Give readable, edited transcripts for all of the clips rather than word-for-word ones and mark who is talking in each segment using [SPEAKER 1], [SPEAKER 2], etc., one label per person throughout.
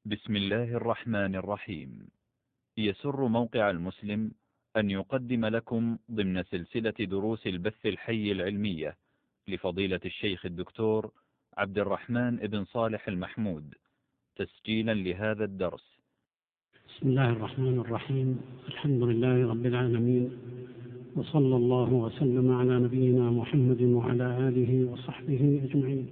[SPEAKER 1] بسم الله الرحمن الرحيم. يسر موقع المسلم أن يقدم لكم ضمن سلسلة دروس البث الحي العلمية لفضيلة الشيخ الدكتور عبد الرحمن بن صالح المحمود، تسجيلا لهذا الدرس.
[SPEAKER 2] بسم الله الرحمن الرحيم. الحمد لله رب العالمين، وصلى الله وسلم على نبينا محمد وعلى آله وصحبه أجمعين.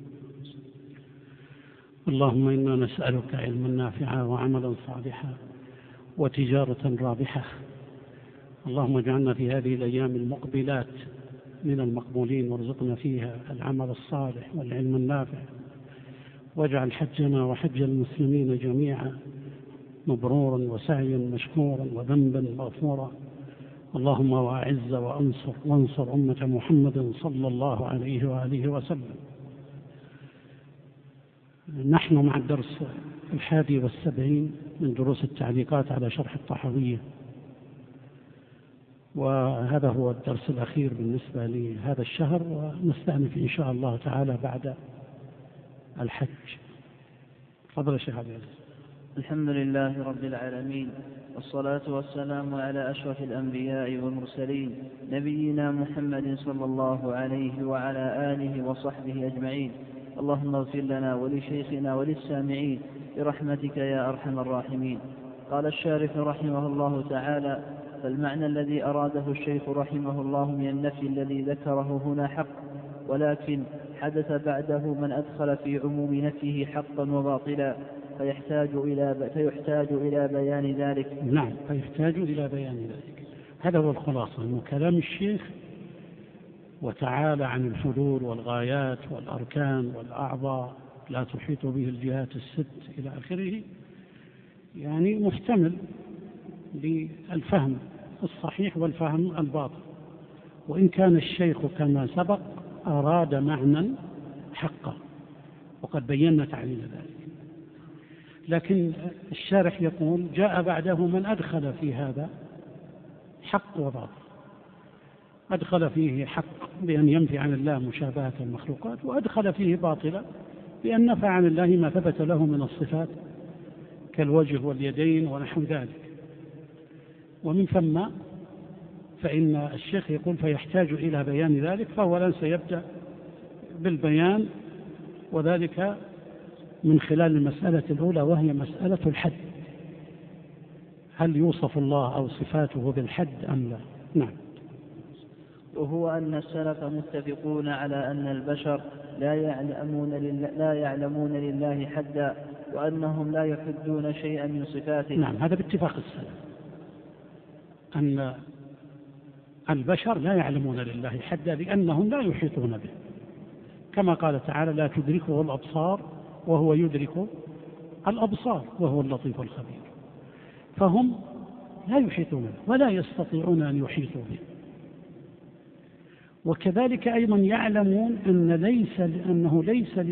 [SPEAKER 2] اللهم إنا نسألك علما نافعا وعملا صالحا وتجارة رابحة. اللهم اجعلنا في هذه الأيام المقبلات من المقبولين، وارزقنا فيها العمل الصالح والعلم النافع، واجعل حجنا وحج المسلمين جميعا مبرورا وسعيا مشكورا وذنبا مغفورا. اللهم وأعز وانصر أمة محمد صلى الله عليه وآله وسلم. نحن مع الدرس 71 من دروس التعليقات على شرح الطحاوية، وهذا هو الدرس الأخير بالنسبة لهذا الشهر، ونستأنف إن شاء الله تعالى بعد الحج. تفضل يا شيخ عبد العزيز.
[SPEAKER 3] الحمد لله رب العالمين، والصلاة والسلام على أشرف الأنبياء والمرسلين، نبينا محمد صلى الله عليه وعلى آله وصحبه أجمعين. اللهم اغفر لنا ولشيخنا وللسامعين برحمتك يا أرحم الراحمين. قال الشارح رحمه الله تعالى: فالمعنى الذي أراده الشيخ رحمه الله من النفي الذي ذكره هنا حق، ولكن حدث بعده من أدخل في عموم نفيه حقا وباطلا، فيحتاج إلى بيان ذلك.
[SPEAKER 2] نعم، فيحتاج إلى بيان ذلك. هذا هو الخلاصة من كلام الشيخ، وتعالى عن الحدود والغايات والأركان والأعضاء لا تحيط به الجهات الست إلى آخره، يعني محتمل للفهم الصحيح والفهم الباطل. وإن كان الشيخ كما سبق أراد معنى حقا، وقد بينا تعليل ذلك، لكن الشارح يقول جاء بعده من أدخل في هذا حق وباطل. أدخل فيه حق بأن ينفي عن الله مشابهة المخلوقات، وأدخل فيه باطلا بأن نفى عن الله ما ثبت له من الصفات كالوجه واليدين ونحو ذلك. ومن ثم فإن الشيخ يقول فيحتاج إلى بيان ذلك، فأولا سيبدأ بالبيان، وذلك من خلال المسألة الأولى، وهي مسألة الحد. هل يوصف الله أو صفاته بالحد أم لا؟ نعم.
[SPEAKER 3] وهو أن السلف متفقون على أن البشر لا يعلمون لله حدا، وأنهم لا يحدون شيئا من صفاته.
[SPEAKER 2] نعم، هذا باتفاق السلف، أن البشر لا يعلمون لله حدا لأنهم لا يحيطون به، كما قال تعالى: لا تدركه الأبصار وهو يدرك الأبصار وهو اللطيف الخبير. فهم لا يحيطون به ولا يستطيعون أن يحيطوا به. وكذلك أيضا يعلمون أنه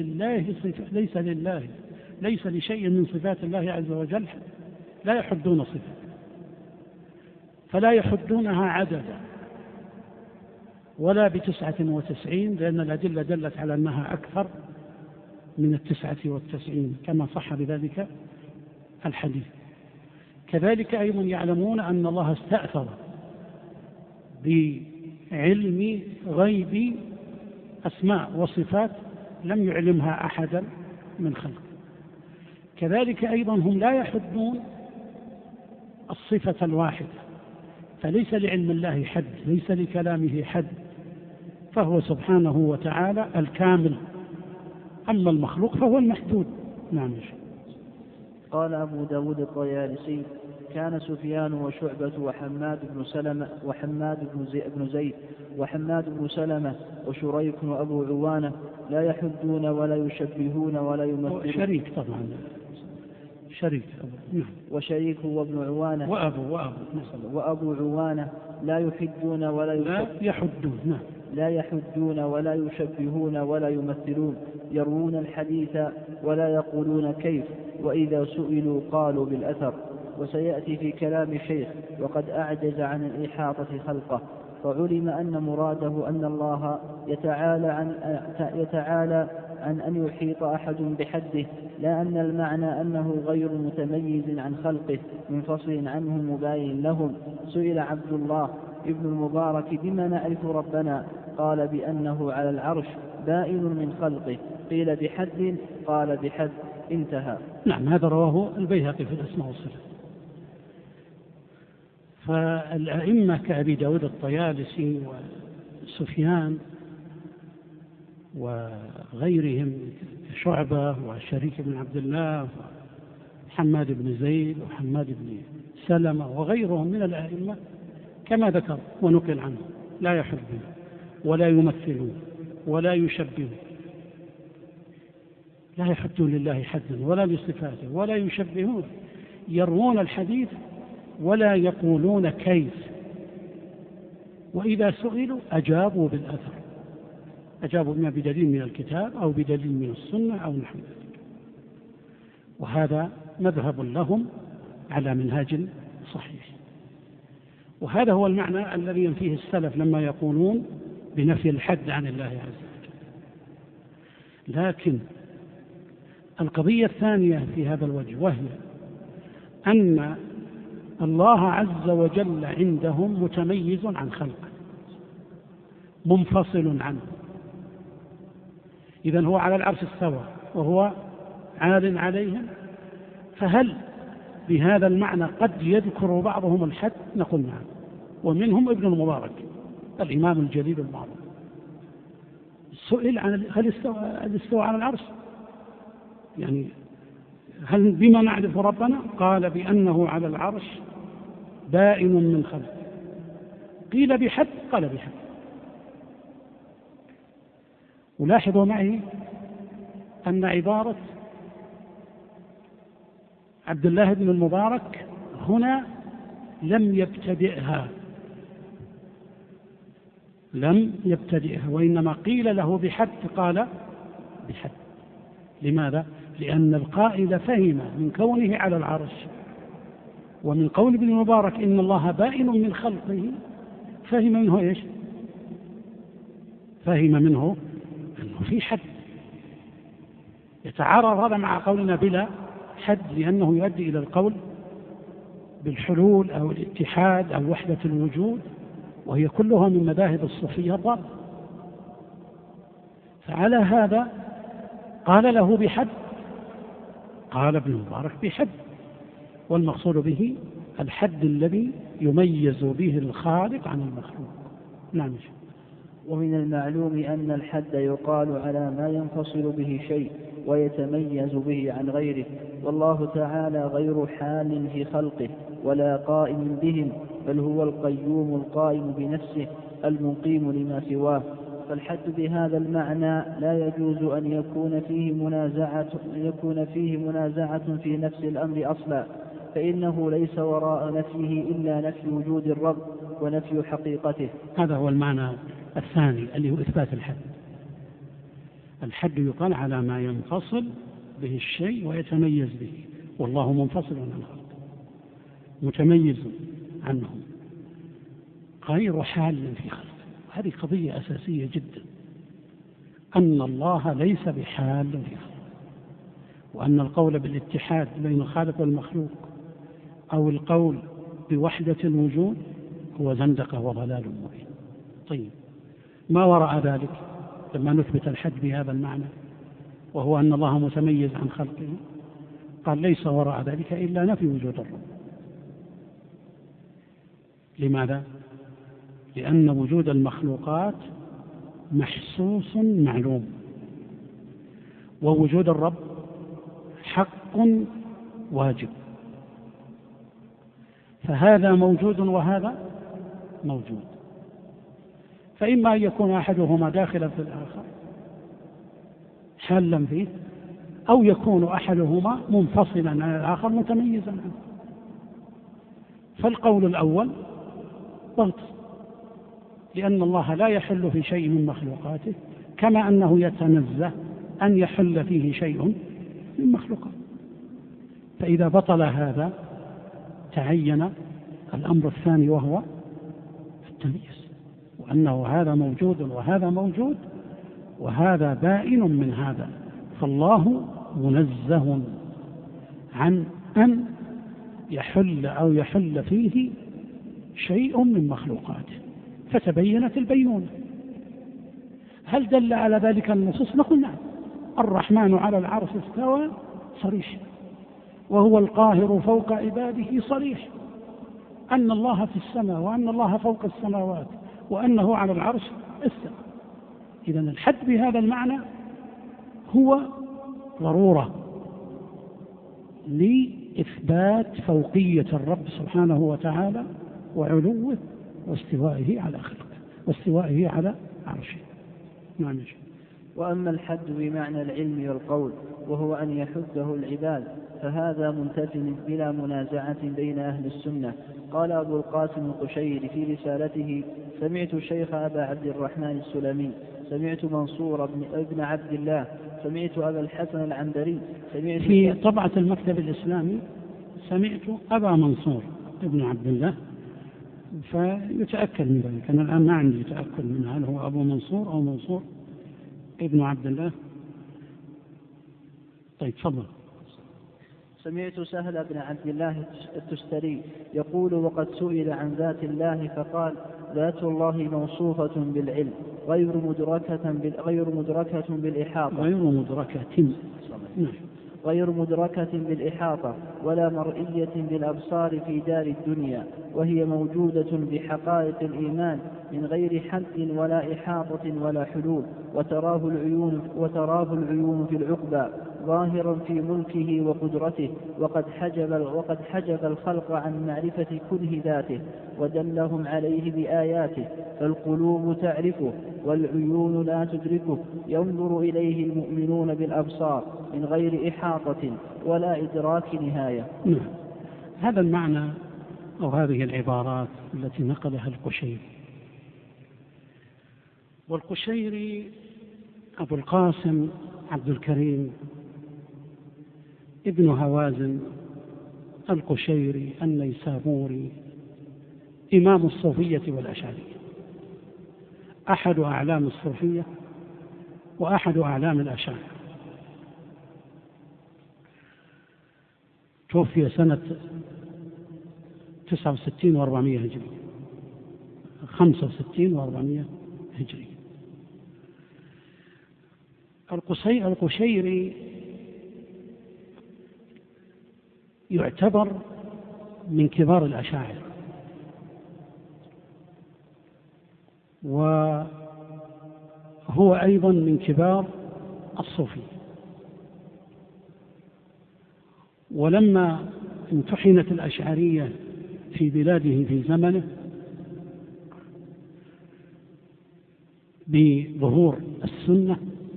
[SPEAKER 2] ليس لشيء من صفات الله عز وجل لا يحدون صفة، فلا يحدونها عددا ولا ب99، لأن الأدلة دلت على أنها أكثر من 99 كما صح بذلك الحديث. كذلك أيضا يعلمون أن الله استأثر بعلم غيب أسماء وصفات لم يعلمها أحدا من خلقه. كذلك أيضا هم لا يحدون الصفة الواحدة، فليس لعلم الله حد، ليس لكلامه حد، فهو سبحانه وتعالى الكامل، أما المخلوق فهو المحدود. نعم.
[SPEAKER 3] قال أبو داود الطيالسي: كان سفيان وشعبة وحماد بن زيد وحماد بن سلمة وشريك وأبو عوانة لا يحدون ولا يشبهون ولا يمثلون.
[SPEAKER 2] شريك طبعا، شريك
[SPEAKER 3] وشريك وابن عوانة وأبو عوانة لا يحدون ولا يشبهون ولا يمثلون، يروون الحديث ولا يقولون كيف، وإذا سئلوا قالوا بالأثر. وسيأتي في كلام الشيخ: وقد أعجز عن الإحاطة خلقه، فعلم أن مراده أن الله يتعالى عن أن يحيط أحد بحده، لا أن المعنى أنه غير متميز عن خلقه منفصل عنهم مباين لهم. سئل عبد الله ابن المبارك بما نعرف ربنا؟ قال بأنه على العرش بائن من خلقه. قيل بحد؟ قال بحد. انتهى.
[SPEAKER 2] نعم، هذا رواه البيهقي في الأسماء والصفات. فالأئمة كأبي داود الطيالسي وسفيان وغيرهم شعبة وشريك بن عبد الله وحماد بن زيد وحماد بن سلمة وغيرهم من الأئمة كما ذكر ونقل عنه لا يحبون ولا يمثلون ولا يشبهون، لا يحدون لله حدا ولا لصفاته ولا يشبهون، يروون الحديث ولا يقولون كيف، وإذا سئلوا أجابوا بالأثر، أجابوا إما بدليل من الكتاب أو بدليل من السنة أو نحو ذلك. وهذا مذهب لهم على منهاج صحيح، وهذا هو المعنى الذي ينفيه السلف لما يقولون بنفي الحد عن الله عز وجل. لكن القضية الثانية في هذا الوجه وهي أن الله عز وجل عندهم متميز عن خلقه منفصل عنه. إذن هو على العرش استوى وهو عال عليهم، فهل بهذا المعنى قد يذكر بعضهم الحد؟ نقول نعم، ومنهم ابن المبارك الإمام الجليل المعروف سئل عن هل استوى على العرش، يعني هل بما نعرف ربنا؟ قال بأنه على العرش بائن من خلقه. قيل بحد؟ قال بحد. ولاحظوا معي أن عبارة عبد الله بن المبارك هنا لم يبتدئها، وإنما قيل له بحد قال بحد. لماذا؟ لأن القائل فهم من كونه على العرش ومن قول ابن المبارك إن الله بائن من خلقه، فهم منه إيش؟ فهم منه أنه في حد. يتعارض هذا مع قولنا بلا حد، لأنه يؤدي إلى القول بالحلول أو الاتحاد أو وحدة الوجود، وهي كلها من مذاهب الصوفية الضالة. فعلى هذا قال له بحد، قال ابن المبارك بحد، والمقصود به الحد الذي يميز به الخالق عن المخلوق. نعم.
[SPEAKER 3] ومن المعلوم أن الحد يقال على ما ينفصل به شيء ويتميز به عن غيره، والله تعالى غير حال في خلقه ولا قائم بهم، بل هو القيوم القائم بنفسه المقيم لما سواه. فالحد بهذا المعنى لا يجوز أن يكون فيه منازعة في نفس الأمر أصلا، فإنه ليس وراء نفيه إلا نفي وجود الرب ونفي حقيقته.
[SPEAKER 2] هذا هو المعنى الثاني اللي هو إثبات الحد. الحد يقال على ما ينفصل به الشيء ويتميز به، والله منفصل عن الخلق متميز عنهم غير حال في خلقه. هذه قضية أساسية جدا، أن الله ليس بحال في خلقه، وأن القول بالاتحاد بين الخالق والمخلوق أو القول بوحدة الوجود هو زندقة وضلال مبين. طيب، ما وراء ذلك لما نثبت الحد بهذا المعنى وهو أن الله متميز عن خلقه؟ قال ليس وراء ذلك إلا نفي وجود الرب. لماذا؟ لأن وجود المخلوقات محسوس معلوم، ووجود الرب حق واجب، فهذا موجود وهذا موجود، فإما أن يكون أحدهما داخلا في الآخر حالا فيه، أو يكون أحدهما منفصلا عن الآخر متميزا عنه. فالقول الأول ضغط، لأن الله لا يحل في شيء من مخلوقاته كما أنه يتنزه أن يحل فيه شيء من مخلوقاته. فإذا بطل هذا تعين الأمر الثاني وهو التمييز، وأنه هذا موجود وهذا موجود، وهذا بائن من هذا. فالله منزه عن أن يحل أو يحل فيه شيء من مخلوقاته، فتبينت البينونة. هل دل على ذلك النصوص؟ نقول نعم. الرحمن على العرش استوى صريح، وهو القاهر فوق عباده صريح، أن الله في السماء وأن الله فوق السماوات وأنه على العرش استوى. إذن الحد بهذا المعنى هو ضرورة لإثبات فوقية الرب سبحانه وتعالى وعلوه واستوائه على خلقه واستوائه على عرشه. نعم.
[SPEAKER 3] وأما الحد بمعنى العلم والقول وهو أن يحده العباد فهذا منتفل بلا منازعة بين أهل السنة. قال أبو القاسم القشيري في رسالته: سمعت الشيخ أبا عبد الرحمن السلمي، سمعت منصور ابن عبد الله، سمعت أبا الحسن العنبري، سمعت
[SPEAKER 2] في طبعة المكتب الإسلامي سمعت أبا منصور ابن عبد الله، فيتأكد من ذلك. أنا الآن ما عندي تأكد من هل هو أبو منصور أو منصور ابن عبد الله. طيب تفضل.
[SPEAKER 3] سمعت سهل بن عبد الله التستري يقول: وقد سئل عن ذات الله فقال: ذات الله موصوفة بالعلم غير مدركة بالإحاطة غير مدركة بالإحاطة ولا مرئية بالأبصار في دار الدنيا، وهي موجودة بحقائق الإيمان من غير حد ولا إحاطة ولا حلول، وتراه العيون في العقبى ظاهرا في ملكه وقدرته، وقد حجب الخلق عن معرفة كنه ذاته ودلهم عليه بآياته، فالقلوب تعرفه والعيون لا تدركه، ينظر إليه المؤمنون بالأبصار من غير إحاطة ولا إدراك نهاية.
[SPEAKER 2] هذا المعنى أو هذه العبارات التي نقلها القشيري. والقشيري أبو القاسم عبد الكريم ابن هوازن القشيري النيسابوري، إمام الصوفية والأشعرية، أحد أعلام الصوفية وأحد أعلام الأشاعرة. توفي سنة 69 و400 هجري، 65 و400 هجري. القشيري يعتبر من كبار الأشاعرة، وهو أيضا من كبار الصوفية. ولما امتحنت الأشعرية في بلاده في زمنه بظهور السنة،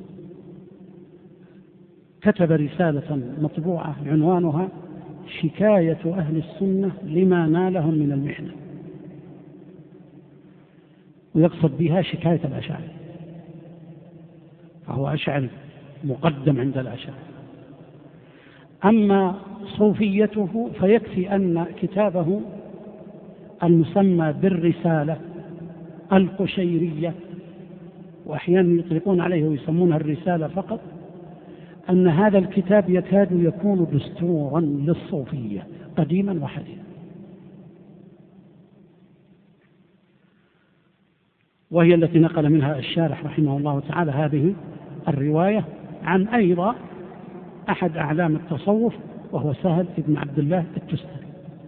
[SPEAKER 2] كتب رسالة مطبوعة عنوانها شكاية أهل السنة لما نالهم من المحنة، ويقصد بها شكاية الأشاعرة، فهو أشعري مقدم عند الأشاعرة. أما صوفيته فيكفي أن كتابه المسمى بالرسالة القشيرية، وأحيانا يطلقون عليه ويسمونها الرسالة فقط، أن هذا الكتاب يكاد يكون دستورا للصوفية قديما وحديثا، وهي التي نقل منها الشارح رحمه الله تعالى هذه الرواية عن أيضا أحد أعلام التصوف وهو سهل بن عبد الله التستري.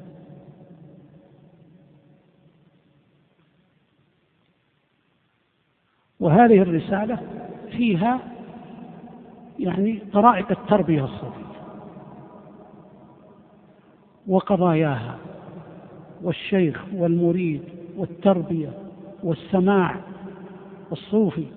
[SPEAKER 2] وهذه الرسالة فيها يعني طرائق التربية الصوفية وقضاياها والشيخ والمريد والتربية والسماع الصوفي.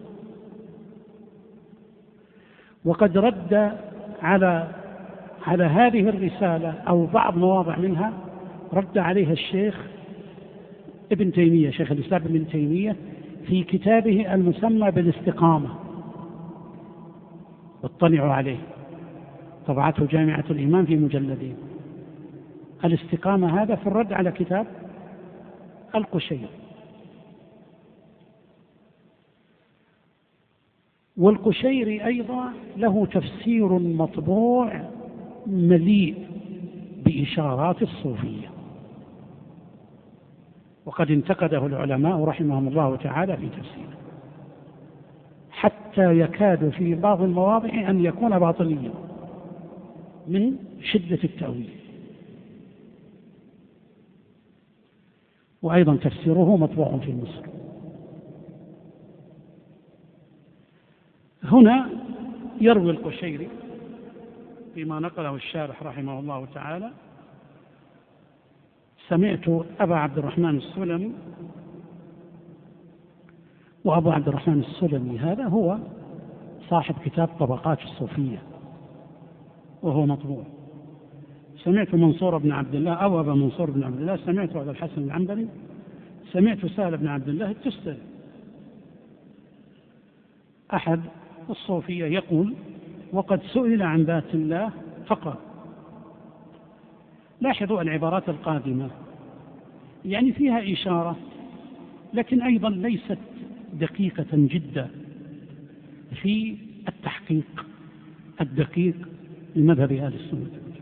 [SPEAKER 2] وقد رد على هذه الرسالة أو بعض مواضع منها رد عليها الشيخ ابن تيمية، شيخ الإسلام ابن تيمية، في كتابه المسمى بالاستقامة، واطلعوا عليه، طبعته جامعة الإمام في مجلدين. الاستقامة هذا في الرد على كتاب القشيري. والقشيري أيضا له تفسير مطبوع مليء بإشارات الصوفية، وقد انتقده العلماء رحمهم الله تعالى في تفسيره، حتى يكاد في بعض المواضع أن يكون باطليا من شدة التأويل. وأيضا تفسيره مطبوع في مصر. هنا يروي القشيري فيما نقله الشارح رحمه الله تعالى: سمعت أبا عبد الرحمن السلمي، وأبو عبد الرحمن السلمي هذا هو صاحب كتاب طبقات الصوفية وهو مطبوع. سمعت منصور بن عبد الله أو أبا منصور بن عبد الله، سمعت أبا الحسن العنبري، سمعت سهل بن عبد الله التستري أحد الصوفية يقول: وقد سئل عن ذات الله فقال. لاحظوا العبارات القادمة، يعني فيها إشارة لكن أيضا ليست دقيقة جدا في التحقيق الدقيق لمذهب أهل السنة.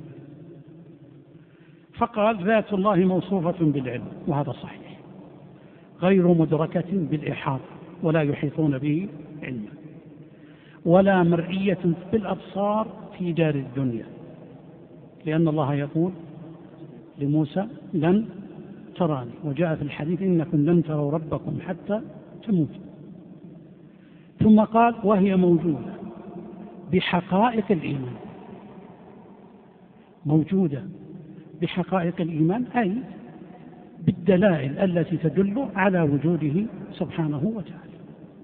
[SPEAKER 2] فقال: ذات الله موصوفة بالعلم، وهذا صحيح، غير مدركة بالإحاطة ولا يحيطون به علما، ولا مرئية بالأبصار في دار الدنيا، لأن الله يقول لموسى: لن تراني، وجاء في الحديث: إنكم لن تروا ربكم حتى تموتوا. ثم قال: وهي موجودة بحقائق الإيمان، موجودة بحقائق الإيمان أي بالدلائل التي تدل على وجوده سبحانه وتعالى،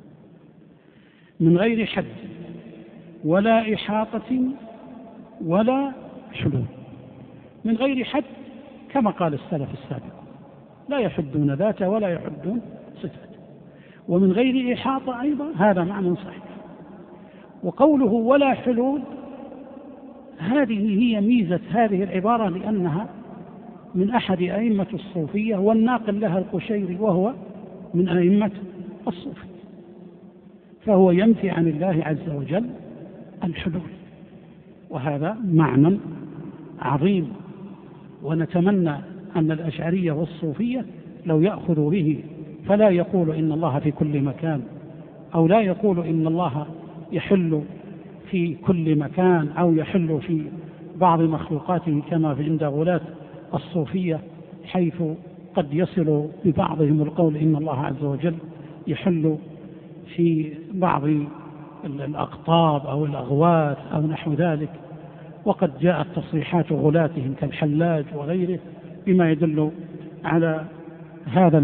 [SPEAKER 2] من غير حد ولا إحاطة ولا حلول. من غير حد كما قال السلف السابق: لا يحدون ذاته ولا يحدون صفاته. ومن غير إحاطة أيضا هذا معنى صحيح. وقوله ولا حلول، هذه هي ميزة هذه العبارة، لأنها من أحد أئمة الصوفية، والناقل لها القشيري وهو من أئمة الصوفية، فهو ينفي عن الله عز وجل الحلول، وهذا معنى عظيم. ونتمنى أن الأشعرية والصوفية لو يأخذوا به، فلا يقول إن الله في كل مكان، أو لا يقول إن الله يحل في كل مكان أو يحل في بعض مخلوقاته كما في عند غلاة الصوفية، حيث قد يصل ببعضهم القول إن الله عز وجل يحل في بعض الأقطاب أو الأغوات أو نحو ذلك. وقد جاءت تصريحات غلاتهم كالحلاج وغيره بما يدل على هذا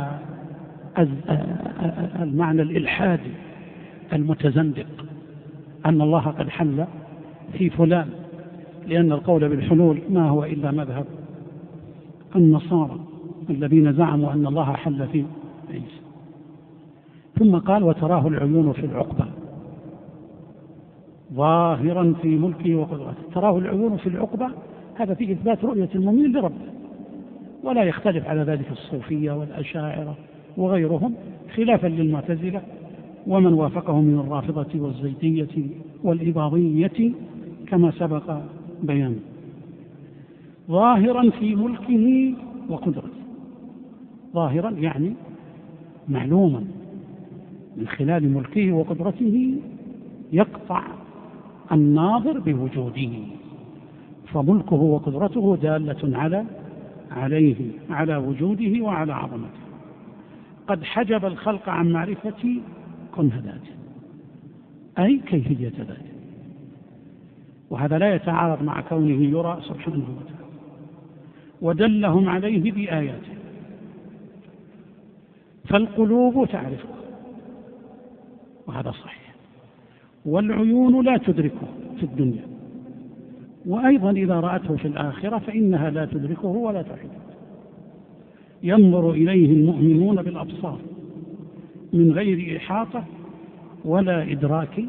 [SPEAKER 2] المعنى الإلحادي المتزندق، أن الله قد حل في فلان، لأن القول بالحلول ما هو إلا مذهب النصارى الذين زعموا أن الله حل في عيسى. ثم قال: وتراه العيون في العقبة ظاهرا في ملكه وقدرته. تراه العيون في العقبة، هذا في إثبات رؤية المؤمن لربه، ولا يختلف على ذلك الصوفية والأشاعرة وغيرهم، خلافا للمعتزلة ومن وافقهم من الرافضة والزيدية والإباضية كما سبق بيانه. ظاهرا في ملكه وقدرته، ظاهرا يعني معلوما من خلال ملكه وقدرته، يقطع الناظر بوجوده، فملكه وقدرته دالة على وجوده وعلى عظمته. قد حجب الخلق عن معرفة كنه ذاته، أي كيفية ذاته، وهذا لا يتعارض مع كونه يرى سبحانه وتعالى. ودلهم عليه بآياته، فالقلوب تعرفه، وهذا صحيح، والعيون لا تدركه في الدنيا، وأيضا إذا رأته في الآخرة فإنها لا تدركه ولا تحيطه. ينظر إليه المؤمنون بالأبصار من غير إحاطة ولا إدراك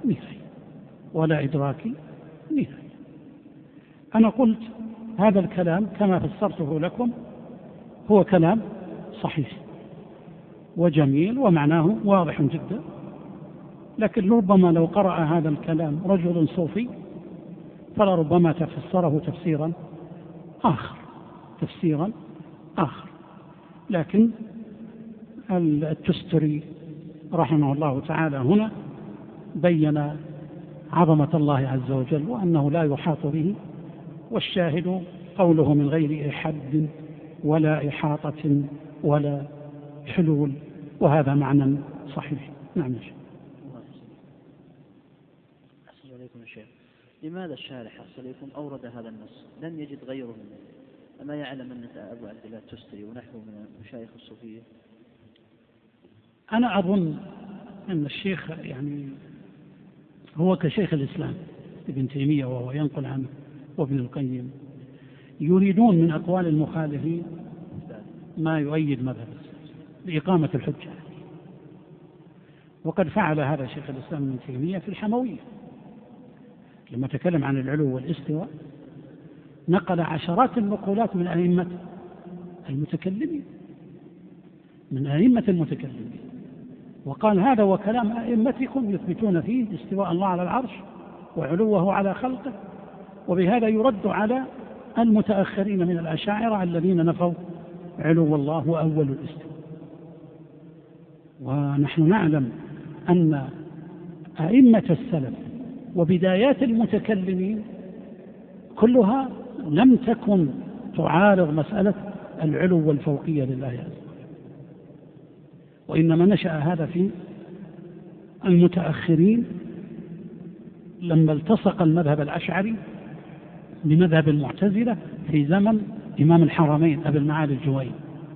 [SPEAKER 2] نهاية. أنا قلت هذا الكلام كما فسرته لكم هو كلام صحيح وجميل ومعناه واضح جدا، لكن ربما لو قرأ هذا الكلام رجل صوفي فلربما تفسره تفسيرا آخر. لكن التستري رحمه الله تعالى هنا بين عظمة الله عز وجل وأنه لا يحاط به، والشاهد قوله من غير حد ولا إحاطة ولا حلول، وهذا معنى صحيح. نعم يا شيخ.
[SPEAKER 3] أحسن عليكم يا شيخ. لماذا الشارح أحسن عليكم أورد هذا النص؟ لم يجد غيره منه. أما يعلم أن أبو عبد الله التستري ونحوه من المشايخ الصوفية؟
[SPEAKER 2] أنا أظن أن الشيخ يعني هو كشيخ الإسلام ابن تيمية وهو ينقل عنه وابن القيم، يريدون من أقوال المخالفين ما يؤيد مذهب لإقامة الحجة. وقد فعل هذا شيخ الإسلام ابن تيمية في الحموية لما تكلم عن العلو والاستواء، نقل عشرات النقولات من أئمة المتكلمين، وقال هذا وكلام أئمتكم يثبتون فيه استواء الله على العرش وعلوه على خلقه، وبهذا يرد على المتأخرين من الأشاعرة الذين نفوا علو الله وأول الاستواء. ونحن نعلم أن أئمة السلف وبدايات المتكلمين كلها لم تكن تعارض مسألة العلو والفوقية لله عز وجل، وإنما نشأ هذا في المتأخرين لما التصق المذهب الأشعري بمذهب المعتزلة في زمن إمام الحرمين أبي المعالي الجويني،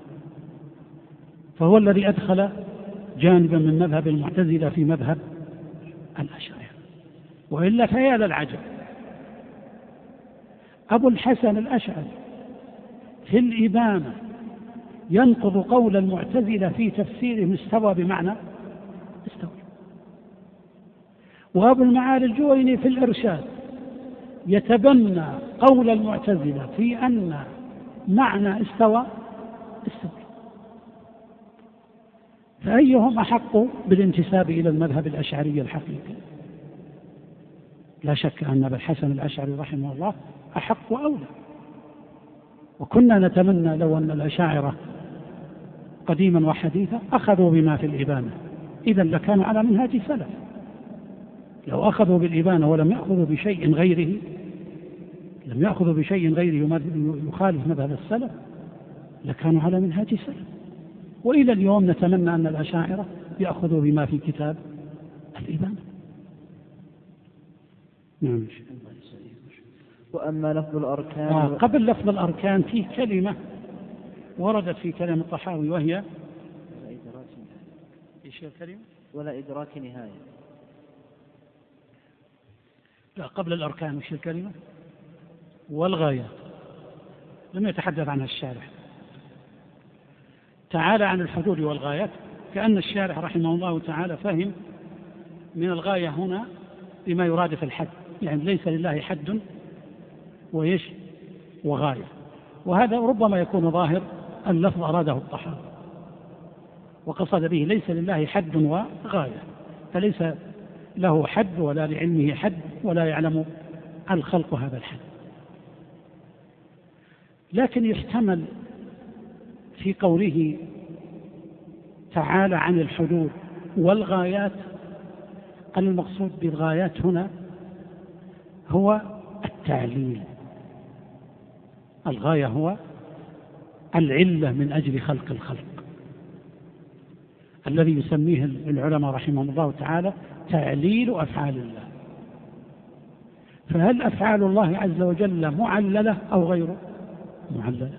[SPEAKER 2] فهو الذي أدخل جانبا من مذهب المعتزلة في مذهب الأشاعرة. وإلا فيا للعجب، أبو الحسن الأشعري في الإبانة ينقض قول المعتزلة في تفسيرهم استوى بمعنى استوى، وأبو المعالي الجويني في الإرشاد يتبنى قول المعتزلة في أن معنى استوى. فأيهم أحق بالانتساب إلى المذهب الأشعري الحقيقي؟ لا شك أن أبا الحسن الأشعري رحمه الله أحق وأولى، وكنا نتمنى لو أن الأشاعرة قديما وحديثا أخذوا بما في الإبانة، إذا لكانوا على منهاج سلف. لو أخذوا بالإبانة ولم يأخذوا بشيء غيره، يخالف مذهب السلف، لكانوا على منهاج سلف. وإلى اليوم نتمنى أن الأشاعرة يأخذوا بما في كتاب الإبانة. نعم.
[SPEAKER 3] وأما لفظ الأركان
[SPEAKER 2] قبل لفظ الأركان في كلمة وردت في كلام الطحاوي وهي
[SPEAKER 3] ولا إدراك نهاية.
[SPEAKER 2] لا، قبل الأركان وش الكلمة؟ والغايات، لم يتحدث عنها الشارح. تعالى عن الحدود والغايات، كأن الشارح رحمه الله تعالى فهم من الغاية هنا بما يرادف الحد، يعني ليس لله حد وغاية، وهذا ربما يكون ظاهر اللفظ أراده الطحاوي، وقصد به ليس لله حد وغاية، فليس له حد ولا لعلمه حد ولا يعلم الخلق هذا الحد. لكن يحتمل في قوله تعالى عن الحدود والغايات أن المقصود بالغايات هنا هو التعليل. الغاية هو العلة من أجل خلق الخلق، الذي يسميه العلماء رحمهم الله تعالى تعليل أفعال الله. فهل أفعال الله عز وجل معللة أو غير معللة؟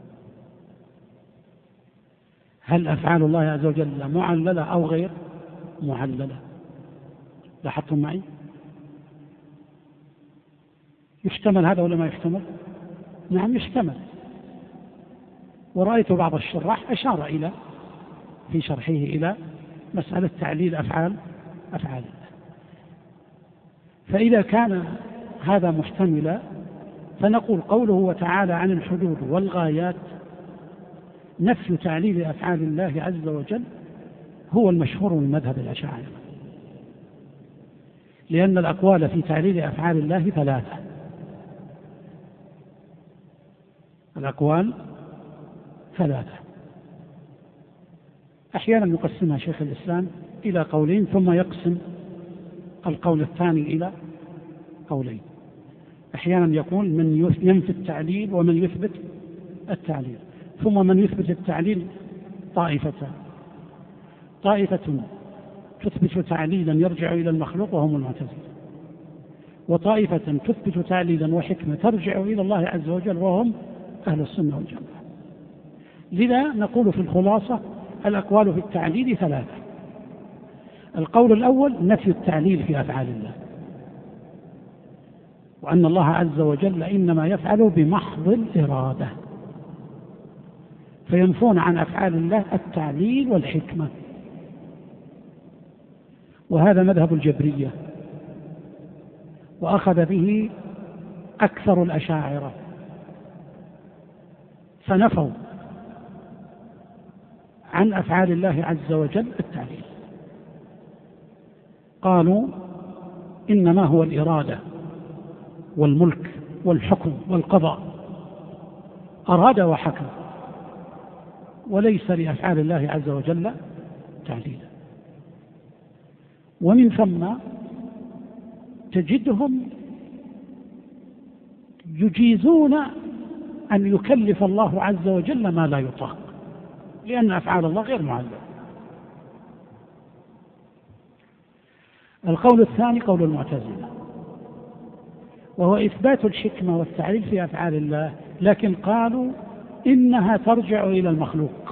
[SPEAKER 2] هل أفعال الله عز وجل معللة أو غير معللة؟ لاحظتم معي؟ يحتمل هذا ولا ما يحتمل؟ نعم يحتمل. ورأيت بعض الشراح أشار في شرحه إلى مسألة تعليل أفعال الله. فإذا كان هذا محتملا فنقول قوله وتعالى عن الحدود والغايات نفي تعليل أفعال الله عز وجل هو المشهور من مذهب الأشاعرة، لأن الأقوال في تعليل أفعال الله ثلاثة. الأقوال ثلاثة، أحيانا يقسمها شيخ الإسلام إلى قولين، ثم يقسم القول الثاني إلى قولين. أحيانا يقول من ينفي التعليل ومن يثبت التعليل، ثم من يثبت التعليل طائفتان: طائفة تثبت تعليلا يرجع إلى المخلوق وهم المعتزلة، وطائفة تثبت تعليلا وحكمة ترجع إلى الله عز وجل وهم أهل السنة والجماعة. لذا نقول في الخلاصة: الأقوال في التعليل ثلاثة. القول الأول نفي التعليل في أفعال الله، وأن الله عز وجل إنما يفعل بمحض الإرادة، فينفون عن أفعال الله التعليل والحكمة. وهذا مذهب الجبرية، وأخذ به أكثر الأشاعرة، فنفوا عن أفعال الله عز وجل التعليل، قالوا إنما هو الإرادة والملك والحكم والقضاء، أراد وحكم، وليس لأفعال الله عز وجل تعليلا. ومن ثم تجدهم يجيزون أن يكلف الله عز وجل ما لا يطاق، لأن أفعال الله غير معلمة. القول الثاني قول المعتزلة، وهو إثبات الحكمة والتعليل في أفعال الله، لكن قالوا إنها ترجع إلى المخلوق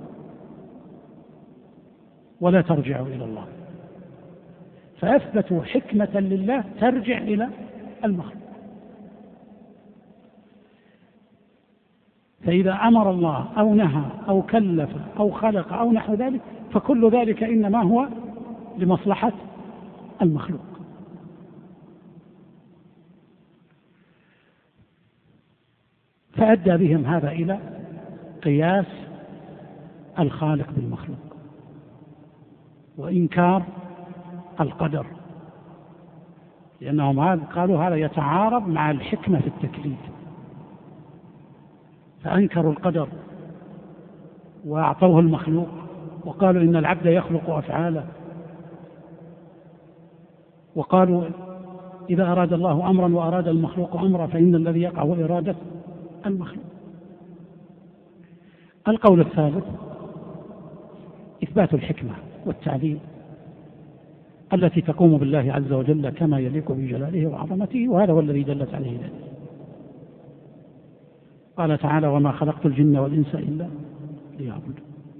[SPEAKER 2] ولا ترجع إلى الله، فأثبتوا حكمة لله ترجع إلى المخلوق. فإذا أمر الله أو نهى أو كلف أو خلق أو نحو ذلك، فكل ذلك إنما هو لمصلحة المخلوق. فأدى بهم هذا إلى قياس الخالق بالمخلوق وإنكار القدر، لأنهم قالوا هذا يتعارض مع الحكمة في التكليف، فأنكروا القدر وأعطوه المخلوق، وقالوا إن العبد يخلق أفعاله، وقالوا إذا أراد الله أمرا وأراد المخلوق أمرا فإن الذي يقع هو إرادة المخلوق. القول الثالث إثبات الحكمة والتعليل التي تقوم بالله عز وجل كما يليق بجلاله وعظمته، وهذا هو الذي دلت عليه ذلك. قال تعالى: وما خلقت الجن والإنس إلا ليعبدون،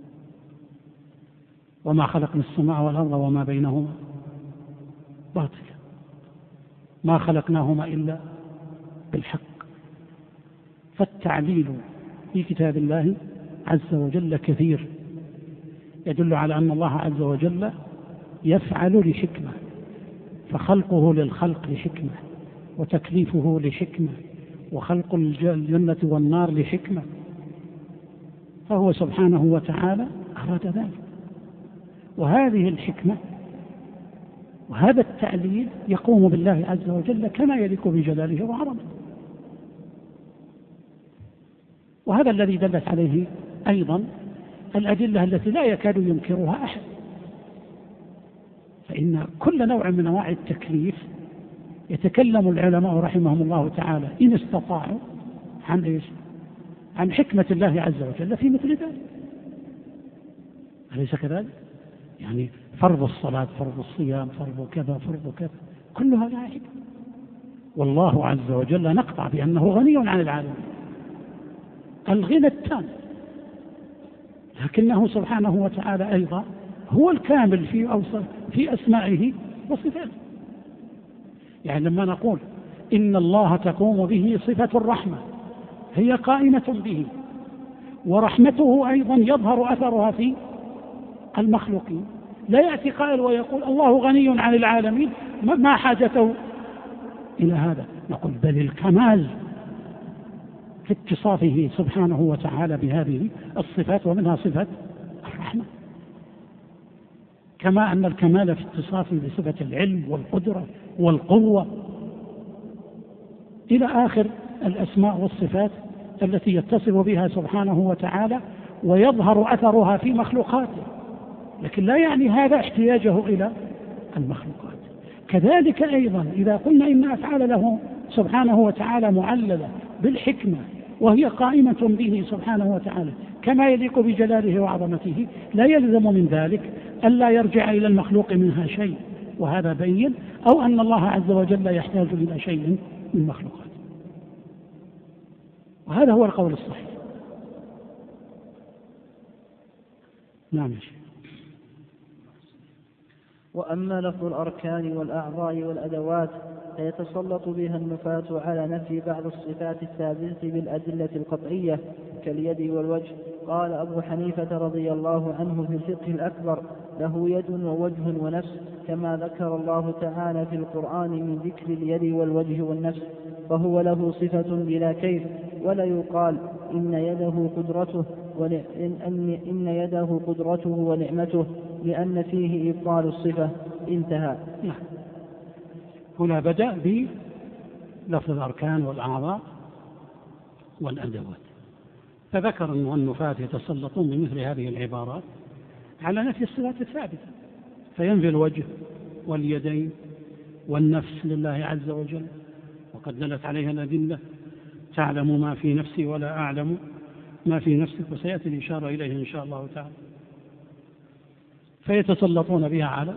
[SPEAKER 2] وما خلقنا السماء والأرض وما بينهما باطلا، ما خلقناهما إلا بالحق. فالتعليل في كتاب الله عز وجل كثير، يدل على أن الله عز وجل يفعل لحكمة، فخلقه للخلق لحكمة، وتكليفه لحكمة، وخلق الجنة والنار لحكمة، فهو سبحانه وتعالى أراد ذلك. وهذه الحكمة وهذا التعليل يقوم بالله عز وجل كما يليق بجلاله وعظمته، وهذا الذي دلت عليه أيضا الأدلة التي لا يكاد ينكرها أحد. فإن كل نوع من أنواع التكليف يتكلم العلماء رحمهم الله تعالى إن استطاعوا عن إيش؟ عن حكمة الله عز وجل في مثل ذلك، أليس كذلك؟ يعني فرض الصلاة، فرض الصيام، فرض كذا، فرض كذا، كل هذا حكمة. والله عز وجل نقطع بأنه غني عن العالمين الغنى التام، لكنه سبحانه وتعالى أيضا هو الكامل في أسمائه وصفاته. يعني لما نقول إن الله تقوم به صفة الرحمة، هي قائمة به، ورحمته أيضا يظهر أثرها في المخلوقين. لا يأتي قائل ويقول الله غني عن العالمين ما حاجته إلى هذا، نقول بل الكمال في اتصافه سبحانه وتعالى بهذه الصفات، ومنها صفة الرحمة، كما أن الكمال في اتصافه بصفة العلم والقدرة والقوة إلى آخر الأسماء والصفات التي يتصف بها سبحانه وتعالى ويظهر أثرها في مخلوقاته، لكن لا يعني هذا احتياجه إلى المخلوقات. كذلك أيضا إذا قلنا إن أفعال له سبحانه وتعالى معللة بالحكمة وهي قائمة به سبحانه وتعالى كما يليق بجلاله وعظمته، لا يلزم من ذلك ألا يرجع إلى المخلوق منها شيء، وهذا بين، أو أن الله عز وجل يحتاج إلى شيء من مخلوقاته، وهذا هو القول الصحيح. نعم يا شيخ.
[SPEAKER 3] وأما لفظ الأركان والأعضاء والأدوات فيتسلط بها النفاة على نفي بعض الصفات الثابتة بالأدلة القطعية كاليد والوجه. قال أبو حنيفة رضي الله عنه في الفقه الأكبر: له يد ووجه ونفس، كما ذكر الله تعالى في القرآن من ذكر اليد والوجه والنفس، فهو له صفة بلا كيف، ولا يقال إن يده قدرته ونعمته، لأن فيه إبطال الصفة. انتهى.
[SPEAKER 2] هنا بدأ بلفظ الأركان والأعضاء والأدوات، فذكر أن النفاة يتسلطون بمثل هذه العبارات على نفي الصفات الثابتة، فينفي الوجه واليدين والنفس لله عز وجل، وقد دلت عليها الأدلة: تعلم ما في نفسي ولا أعلم ما في نفسك، وسيأتي الإشارة إليه إن شاء الله تعالى. فيتسلطون بها على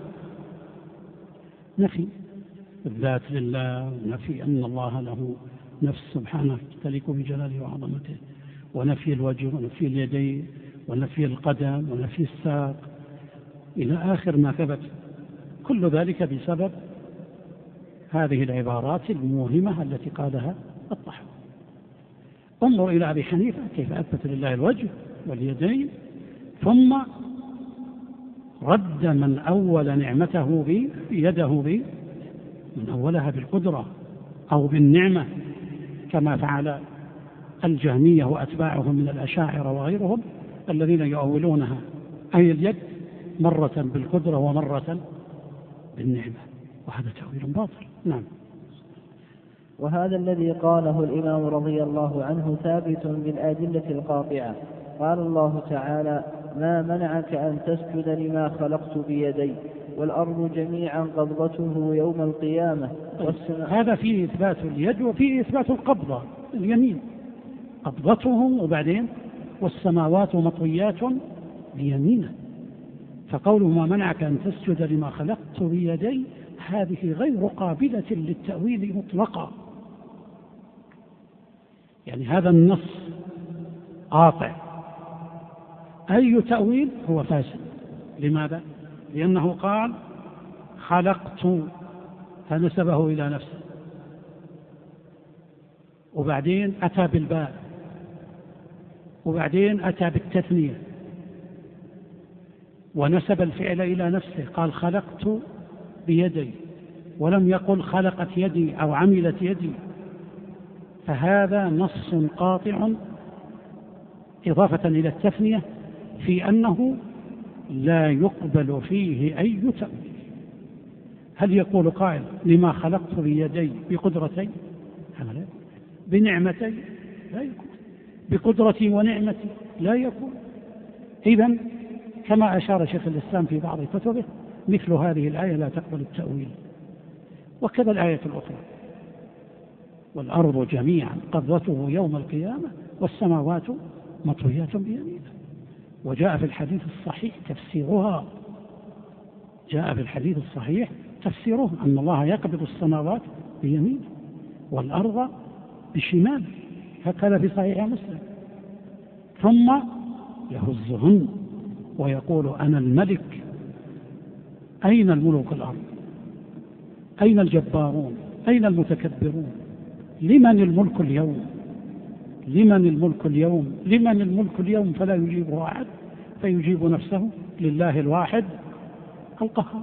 [SPEAKER 2] نفي الذات لله، ونفي أن الله له نفس سبحانه تليق بجلاله وعظمته، ونفي الوجه ونفي اليدين ونفي القدم ونفي الساق إلى آخر ما ثبت، كل ذلك بسبب هذه العبارات الموهمة التي قالها الطحاوي. انظر إلى أبي حنيفة كيف أثبت لله الوجه واليدين، ثم رد من أول نعمته بيده من أولها بالقدرة أو بالنعمة، كما فعل الجهمية وأتباعهم من الأشاعرة وغيرهم الذين يؤولونها أي اليد مرة بالقدرة ومرة بالنعمة، وهذا تأويل باطل. نعم.
[SPEAKER 3] وهذا الذي قاله الإمام رضي الله عنه ثابت بالأدلة القاطعة. قال الله تعالى: ما منعك أن تسجد لما خلقت بيدي والأرض جميعا قبضته يوم القيامة.
[SPEAKER 2] هذا فيه إثبات اليد وفيه إثبات القبضة اليمين، قبضته، وبعدين والسماوات مطويات بيمينه. فقوله ما منعك أن تسجد لما خلقت بيدي هذه غير قابلة للتأويل مطلقا، يعني هذا النص قاطع، أي تأويل هو فاسد. لماذا؟ لأنه قال خلقت فنسبه إلى نفسه، وبعدين أتى بالباء، وبعدين أتى بالتثنية ونسب الفعل إلى نفسه، قال خلقت بيدي، ولم يقل خلقت يدي أو عملت يدي. فهذا نص قاطع إضافة إلى التثنية في أنه لا يقبل فيه أي تأويل. هل يقول قائل لما خلقت بيدي بقدرتي؟ بنعمتي؟ لا يكون. بقدرتي ونعمتي؟ لا يكون. إذن كما أشار شيخ الإسلام في بعض كتبه مثل هذه الآية لا تقبل التأويل، وكذا الآية الأخرى: والأرض جميعا قبضته يوم القيامة والسماوات مطويات بيمينه. وجاء في الحديث الصحيح تفسيرها، جاء في الحديث الصحيح تفسيره أن الله يقبض السماوات بيمينه والأرض بشماله، هكذا في صحيح مسلم. ثم يهزهن ويقول أنا الملك، أين الملوك الأرض؟ أين الجبارون؟ أين المتكبرون؟ لمن الملك اليوم؟ لمن الملك اليوم؟ لمن الملك اليوم؟ فلا يجيبه أحد، فيجيب نفسه: لله الواحد القهار.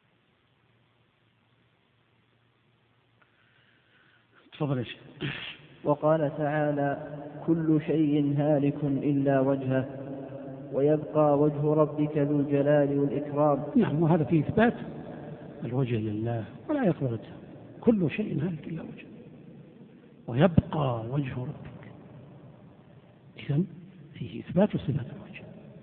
[SPEAKER 2] تفضل يا شيخ.
[SPEAKER 3] وقال تعالى كل شيء هالك إلا وجهه ويبقى وجه ربك ذو الجلال والإكرام.
[SPEAKER 2] نعم، وهذا فيه إثبات الوجه لله ولا يقبل كل شيء هالك إلا وجهه ويبقى وجه ربك، إذن فيه إثبات صفة الوجه،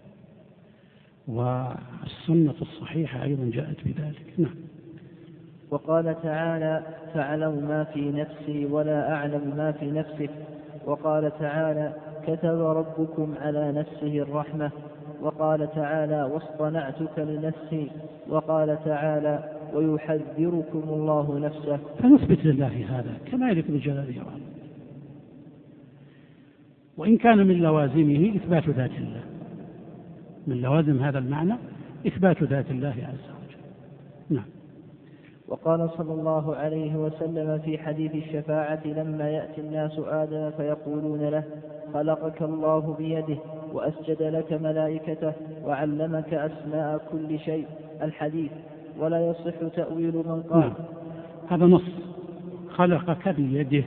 [SPEAKER 2] والسنة الصحيحة أيضا جاءت بذلك. نعم.
[SPEAKER 3] وقال تعالى تعلم ما في نفسي ولا أعلم ما في نفسك. وقال تعالى كتب ربكم على نفسه الرحمة. وقال تعالى واصطنعتك لنفسي. وقال تعالى ويحذركم الله نفسه.
[SPEAKER 2] فنثبت لله هذا كما يليق بجلاله وعظمته، وإن كان من لوازمه إثبات ذات الله، من لوازم هذا المعنى إثبات ذات الله عز وجل. نعم.
[SPEAKER 3] وقال صلى الله عليه وسلم في حديث الشفاعة لما يأتي الناس آدم فيقولون له خلقك الله بيده وأسجد لك ملائكته وعلمك أسماء كل شيء، الحديث، ولا يصح تأويل من قال.
[SPEAKER 2] نعم. هذا نص، خلقك بيده،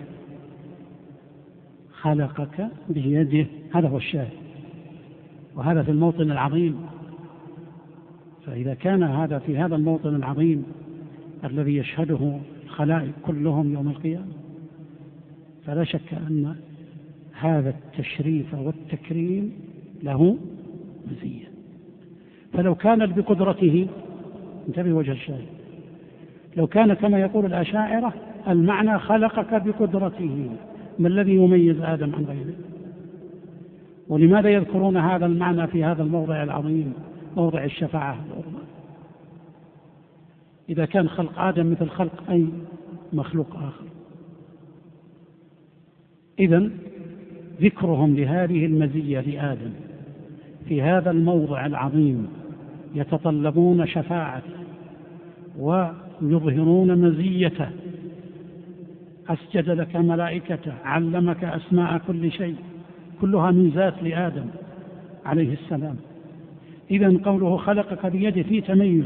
[SPEAKER 2] خلقك بيده، هذا هو الشاهد، وهذا في الموطن العظيم. فإذا كان هذا في هذا الموطن العظيم الذي يشهده الخلائق كلهم يوم القيامة، فلا شك أن هذا التشريف والتكريم له مزية. فلو كان بقدرته، انتبه وجه الشاهد، لو كان كما يقول الأشاعرة المعنى خلقك بقدرته، ما الذي يميز آدم عن غيره؟ ولماذا يذكرون هذا المعنى في هذا الموضع العظيم، موضع الشفاعة؟ إذا كان خلق آدم مثل خلق أي مخلوق آخر. إذن ذكرهم لهذه المزية لآدم في هذا الموضع العظيم يتطلبون شفاعته ويظهرون مزيته، أسجد لك ملائكته، علمك أسماء كل شيء، كلها ميزات لآدم عليه السلام. إذن قوله خلقك بيده فيه تميز،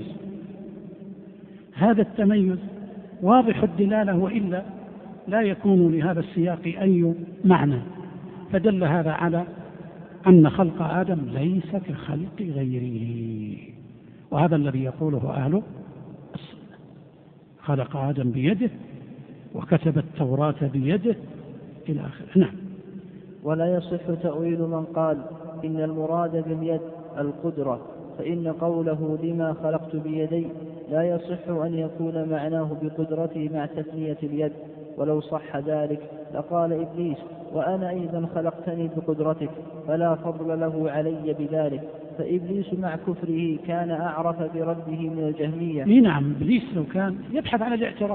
[SPEAKER 2] هذا التميز واضح الدلالة، وإلا لا يكون لهذا السياق أي معنى، فدل هذا على أن خلق آدم ليس كخلق غيره، وهذا الذي يقوله أهل السنة. خلق آدم بيده وكتب التوراة بيده إلى آخره. نعم.
[SPEAKER 3] ولا يصح تأويل من قال إن المراد باليد القدرة، فإن قوله لما خلقت بيدي لا يصح أن يكون معناه بقدرته مع تثنية اليد، ولو صح ذلك لقال إبليس وأنا أيضا خلقتني بقدرتك، فلا فضل له علي بذلك، فإبليس مع كفره كان أعرف بربه من الجهمية.
[SPEAKER 2] نعم، إبليس لو كان يبحث عن الاعتراف،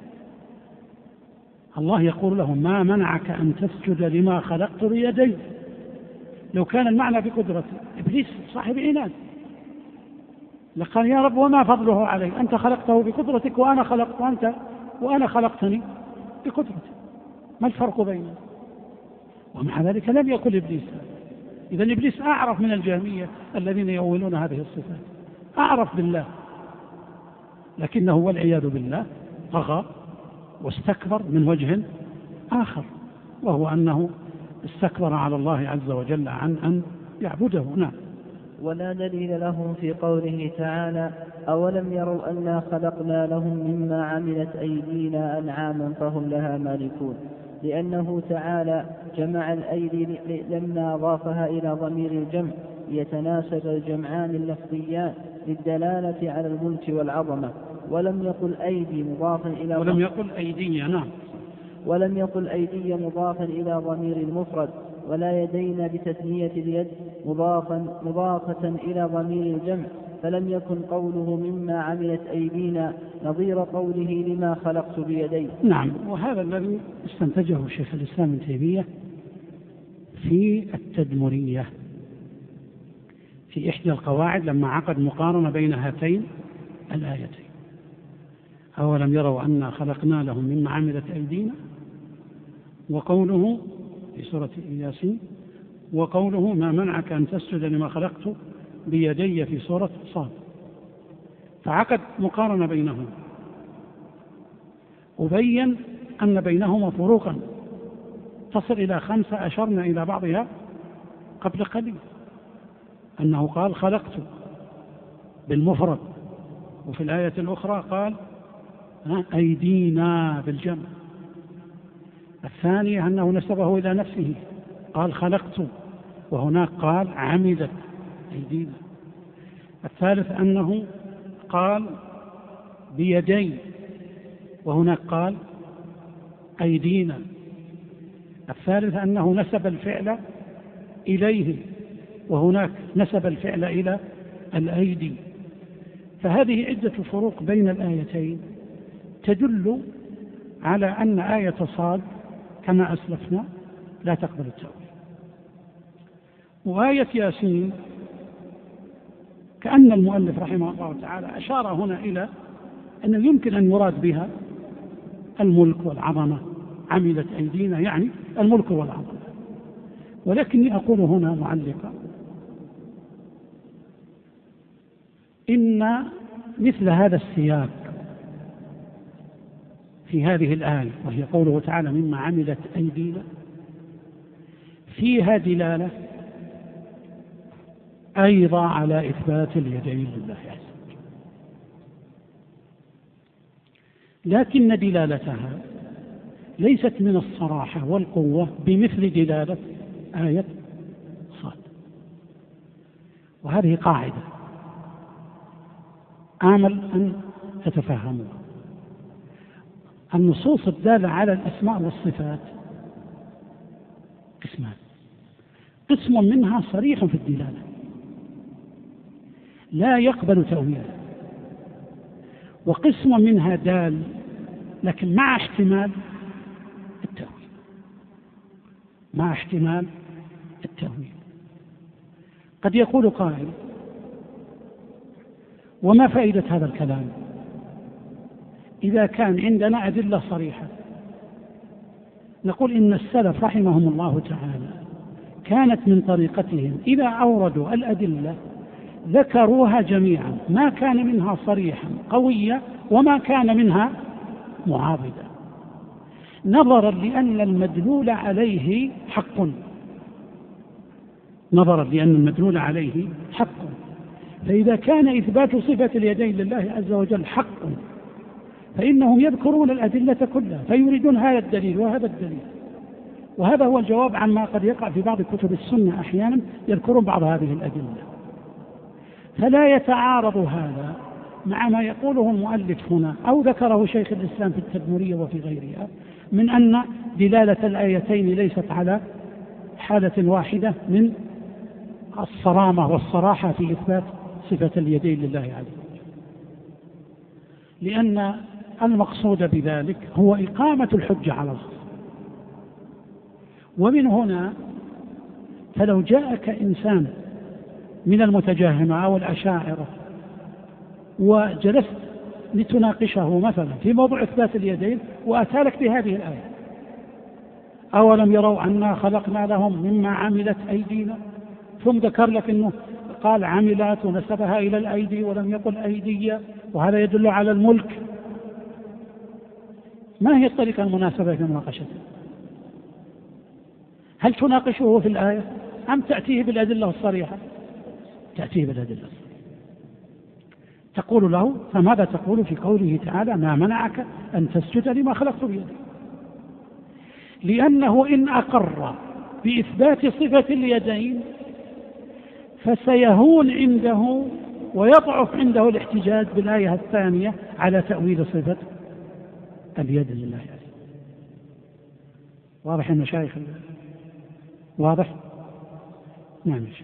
[SPEAKER 2] الله يقول له ما منعك أن تسجد لما خلقت بيدي، لو كان المعنى بقدرته، إبليس صاحب عناد لقال يا رب وما فضله علي، أنت خلقته بقدرتك وأنا خلقتني بقدرتك، ما الفرق بيننا؟ ومع ذلك لم يقل إبليس هذا. إذن إبليس أعرف من الجهمية الذين يؤولون هذه الصفات، أعرف بالله، لكنه والعياذ بالله طغى واستكبر من وجه آخر، وهو أنه استكبر على الله عز وجل عن أن يعبده. نعم.
[SPEAKER 3] ولا دليل لهم في قوله تعالى أولم يروا أنا خلقنا لهم مما عملت أيدينا أنعاما فهم لها مالكون، لأنه تعالى جمع الأيدي لما أضافها إلى ضمير الجمع ليتناسب الجمعان اللفظيان للدلالة على الملك والعظمة، ولم يقل أيدي مضافا إلى
[SPEAKER 2] ولم يقل أيدي. نعم.
[SPEAKER 3] ولم يقل أيدي مضافا إلى ضمير المفرد، ولا يدينا بتثنية اليد مضافة إلى ضمير الجمع، فلم يكن قوله مما عملت أيدينا نظير قوله لما خلقت بيدي.
[SPEAKER 2] نعم، وهذا الذي استنتجه شيخ الإسلام ابن تيمية في التدمرية في إحدى القواعد لما عقد مقارنة بين هاتين الآيتين، أولم يروا أنا خلقنا لهم مما عملت أيدينا، وقوله في سورة ياسين، وقوله ما منعك أن تسجد لما خلقت بيدي في سورة صاد، فعقد مقارنة بينهما وبين أن بينهما فروقا تصل إلى 5 أشرنا إلى بعضها قبل قليل، أنه قال خلقت بالمفرد، وفي الآية الأخرى قال أيدينا بالجمع. الثانية أنه نسبه إلى نفسه قال خلقت، وهناك قال عملت أيدينا. الثالث أنه قال بيدي، وهناك قال أيدينا. الثالث أنه نسب الفعل إليه، وهناك نسب الفعل إلى الأيدي. فهذه عدة فروق بين الآيتين تدل على أن آية صاد كما أسلفنا لا تقبل التأويل، وآية ياسين كأن المؤلف رحمه الله تعالى أشار هنا إلى أنه يمكن أن يراد بها الملك والعظمة، عملت أيدينا يعني الملك والعظمة. ولكني أقول هنا معلقا إن مثل هذا السياق في هذه الآية، وهي قوله تعالى مما عملت أيدينا، فيها دلالة أيضا على إثبات اليدين لله عز وجل، لكن دلالتها ليست من الصراحة والقوة بمثل دلالة آية صاد. وهذه قاعدة آمل أن تتفهموها. النصوص الدالة على الأسماء والصفات قسمان: قسم منها صريح في الدلالة لا يقبل تأويلا، وقسم منها دال لكن مع احتمال التأويل، مع احتمال التأويل. قد يقول قائل: وما فائدة هذا الكلام إذا كان عندنا أدلة صريحة؟ نقول إن السلف رحمهم الله تعالى كانت من طريقتهم إذا أوردوا الأدلة ذكروها جميعا، ما كان منها صريحا قوية وما كان منها معارضة، نظرا لأن المدلول عليه حق، نظرا لأن المدلول عليه حق. فإذا كان إثبات صفة اليدين لله عز وجل حق، فإنهم يذكرون الأدلة كلها فيريدون هذا الدليل وهذا الدليل. وهذا هو الجواب عما قد يقع في بعض كتب السنة، أحيانا يذكرون بعض هذه الأدلة، فلا يتعارض هذا مع ما يقوله المؤلف هنا أو ذكره شيخ الإسلام في التدمرية وفي غيرها من أن دلالة الآيتين ليست على حالة واحدة من الصرامة والصراحة في إثبات صفة اليدين لله عز وجل، لأن المقصود بذلك هو إقامة الحجة على الخصم. ومن هنا فلو جاءك إنسان من المتجهمة أو الأشاعرة وجلست لتناقشه مثلا في موضوع إثبات اليدين وأتى لك بهذه الآية: أولم يروا أنا خلقنا لهم مما عملت أيدينا، ثم ذكر لك أنه قال عملت ونسبها إلى الأيدي ولم يقل أيدية، وهذا يدل على الملك، ما هي الطريقة المناسبة في مناقشته؟ هل تناقشه في الآية أم تأتيه بالأدلة الصريحة؟ تأتيه بالأدلة الصريحة. تقول له: فماذا تقول في قوله تعالى ما منعك أن تسجد لما خلقت بيدي؟ لأنه إن أقر بإثبات صفة اليدين فسيهون عنده ويضعف عنده الاحتجاج بالآية الثانية على تأويل صفة اليد لله. واضح المشايخ؟ واضح؟ نعم يا شيخ.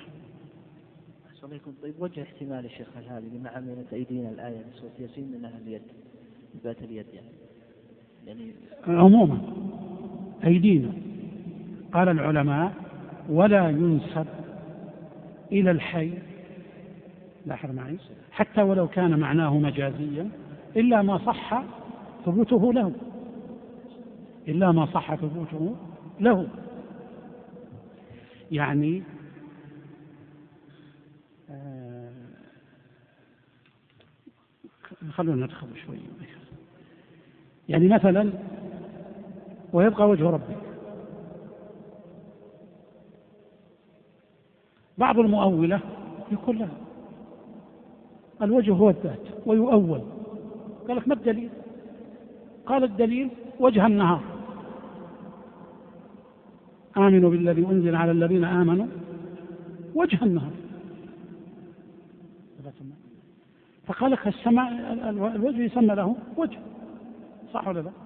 [SPEAKER 3] طيب، وجه احتمال الشيخ هذه لما عملت أيدينا الآية في سورة ياسين أنها اليد، إثبات اليد يعني
[SPEAKER 2] عموما أيدينا، قال العلماء: ولا ينسب إلى الحي، لاحظ معي، حتى ولو كان معناه مجازيا إلا ما صح ثبوته له، إلا ما صح ثبوته له. يعني خلونا ندخل شوي. يعني مثلا: ويبقى وجه ربك بعض المؤولة يقول لا، الوجه هو الذات ويؤول. قال لك ما الدليل؟ قال الدليل وجه النهار، آمنوا بالذي أنزل على الذين آمنوا وجه النهار. فقال لك السماء الوجه يسمى له وجه، صح ولا لا؟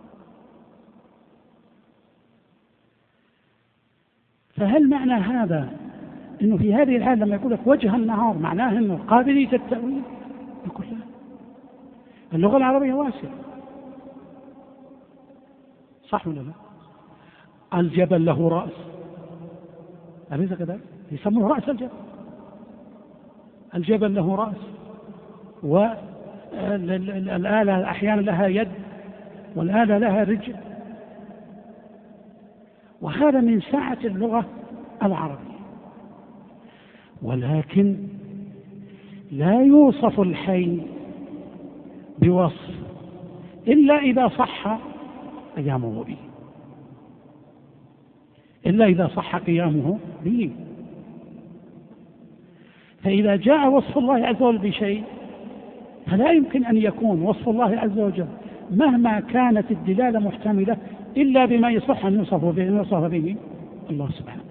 [SPEAKER 2] فهل معنى هذا انه في هذه الحالة لما يقول لك وجه النهار معناه انه قابلية التأويل؟ يقول لا، اللغة العربية واسعة، صح ولا لا؟ الجبل له رأس، أليس كذلك؟ يسمونه رأس الجبل. الجبل له رأس، والآلة أحيانا لها يد، والآلة لها رجل، وهذا من سعة اللغة العربية. ولكن لا يوصف الحي بوصف إلا إذا صح قيامه به، إلا إذا صح قيامه به. فإذا جاء وصف الله عز وجل بشيء فلا يمكن أن يكون وصف الله عز وجل مهما كانت الدلالة محتملة إلا بما يصح أن يوصف به الله سبحانه.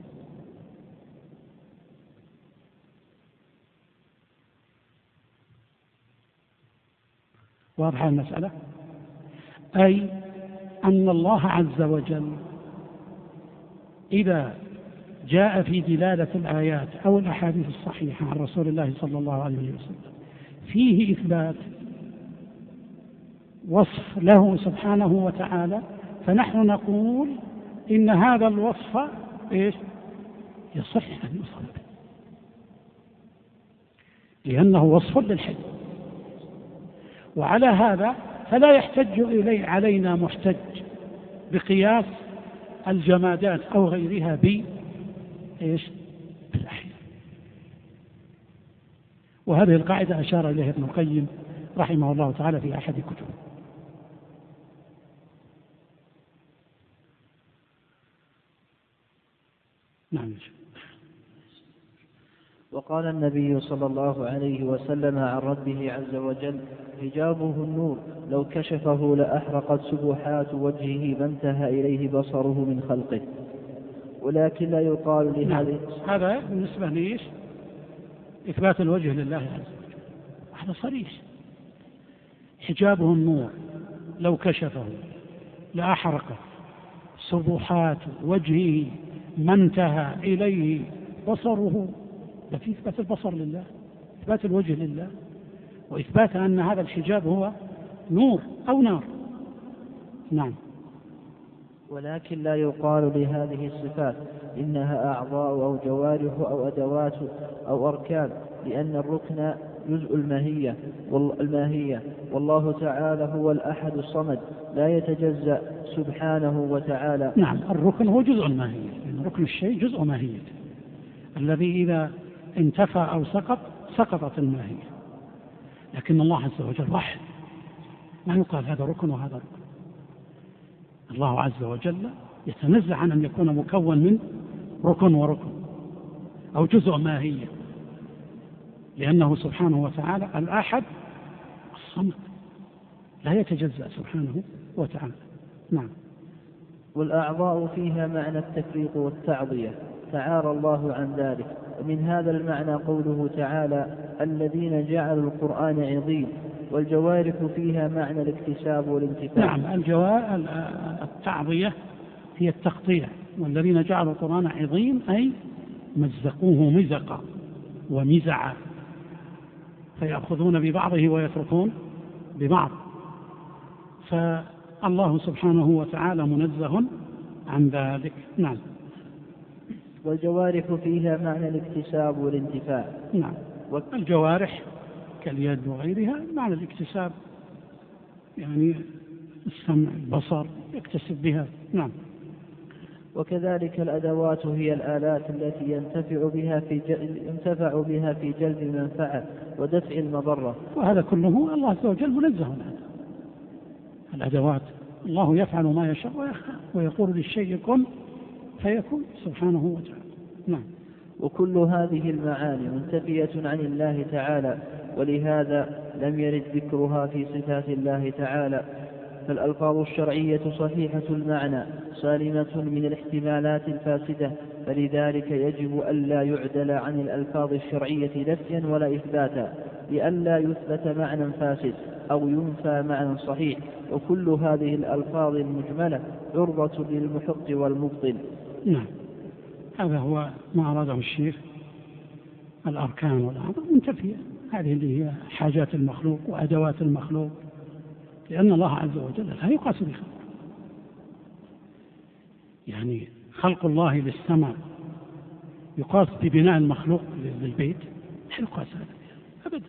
[SPEAKER 2] واضحة المسألة؟ أي أن الله عز وجل إذا جاء في دلالة الآيات أو الأحاديث الصحيحة عن رسول الله صلى الله عليه وسلم فيه إثبات وصف له سبحانه وتعالى، فنحن نقول إن هذا الوصف يصح أن يوصف به، لأنه وصف للحي. وعلى هذا فلا يحتج إليه علينا محتج بقياس الجمادات أو غيرها بالأحياء. وهذه القاعدة أشار إليها ابن القيم رحمه الله تعالى في أحد كتبه. نعم.
[SPEAKER 3] وقال النبي صلى الله عليه وسلم عن ربه عز وجل: حجابه النور، لو كشفه لأحرقت سبحات وجهه ما انتهى إليه بصره من خلقه. ولكن لا يقال لهذه.
[SPEAKER 2] هذا بالنسبة ليش؟ إثبات الوجه لله عز وجل، هذا صريح. حجابه النور لو كشفه لأحرقت سبحات وجهه ما انتهى إليه بصره. ده في إثبات البصر لله، إثبات الوجه لله، وإثبات أن هذا الحجاب هو نور أو نار. نعم.
[SPEAKER 3] ولكن لا يقال لهذه الصفات إنها أعضاء أو جوارح أو أدوات أو أركان، لأن الركن جزء الماهية، والله تعالى هو الأحد الصمد لا يتجزأ سبحانه وتعالى.
[SPEAKER 2] نعم، الركن هو جزء الماهية، يعني ركن الشيء جزء ماهية، الذي إذا انتفى أو سقطت الماهية. لكن الله عز وجل واحد، ما يقال هذا ركن وهذا ركن. الله عز وجل يتنزه عن أن يكون مكون من ركن وركن أو جزء ماهية، لأنه سبحانه وتعالى الأحد الصمد لا يتجزأ سبحانه وتعالى. نعم.
[SPEAKER 3] والأعضاء فيها معنى التفريق والتعضية، تعالى الله عن ذلك. ومن هذا المعنى قوله تعالى: الذين جعلوا القرآن عظيم. والجوارح فيها معنى الاكتساب والانتفاع.
[SPEAKER 2] نعم، التعضية هي التقطيع. والذين جعلوا القرآن عظيم أي مزقوه مزقا ومزعا، فيأخذون ببعضه ويتركون ببعض. فالله سبحانه وتعالى منزه عن ذلك. نعم.
[SPEAKER 3] والجوارح فيها معنى الاكتساب والانتفاع.
[SPEAKER 2] نعم، والجوارح كاليد وغيرها معنى الاكتساب، يعني السمع البصر يكتسب بها. نعم.
[SPEAKER 3] وكذلك الأدوات هي الآلات التي ينتفع بها في جلب المنفعة ودفع المضرة.
[SPEAKER 2] وهذا كله الله عز وجل منزه عنه. الأدوات الله يفعل ما يشاء ويقول للشيء كن فيكون سبحانه وتعالى. نعم.
[SPEAKER 3] وكل هذه المعاني منتفية عن الله تعالى، ولهذا لم يرد ذكرها في صفات الله تعالى. فالألفاظ الشرعية صحيحة المعنى سالمة من الاحتمالات الفاسدة، فلذلك يجب ألا يعدل عن الألفاظ الشرعية نفيا ولا إثباتا، لئلا يثبت معنى فاسد أو ينفى معنى صحيح. وكل هذه الألفاظ المجملة عرضة للمحق والمبطل.
[SPEAKER 2] نعم، هذا هو ما أراده الشيخ. الأركان والأعضاء منتفية، هذه اللي هي حاجات المخلوق وأدوات المخلوق، لأن الله عز وجل لا يقاس بخلقه. يعني خلق الله للسماء يقاس ببناء المخلوق للبيت؟ لا يقاس هذا أبدا.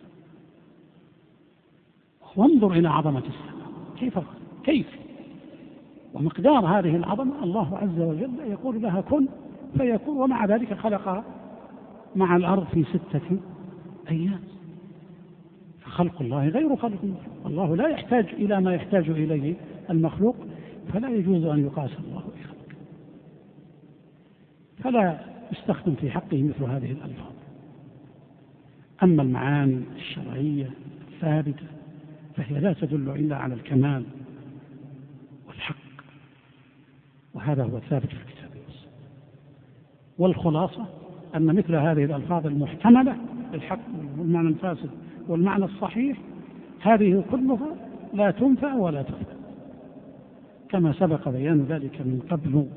[SPEAKER 2] وانظر إلى عظمة السماء كيف ومقدار هذه العظمة. الله عز وجل يقول لها كن فيكون، ومع ذلك خلقها مع الأرض في 6 أيام. فخلق الله غير خلق المخلوق، الله لا يحتاج إلى ما يحتاج إليه المخلوق، فلا يجوز أن يقاس الله بخلقه، فلا يستخدم في حقه مثل هذه الألفاظ. أما المعاني الشرعية الثابتة فهي لا تدل إلا على الكمال والحق، وهذا هو الثابت في الكتاب والسنة. والخلاصة أن مثل هذه الألفاظ المحتملة للحق والمعنى الفاسد والمعنى الصحيح، هذه كلها لا تنفع ولا تفعل، كما سبق بيان ذلك من قبل.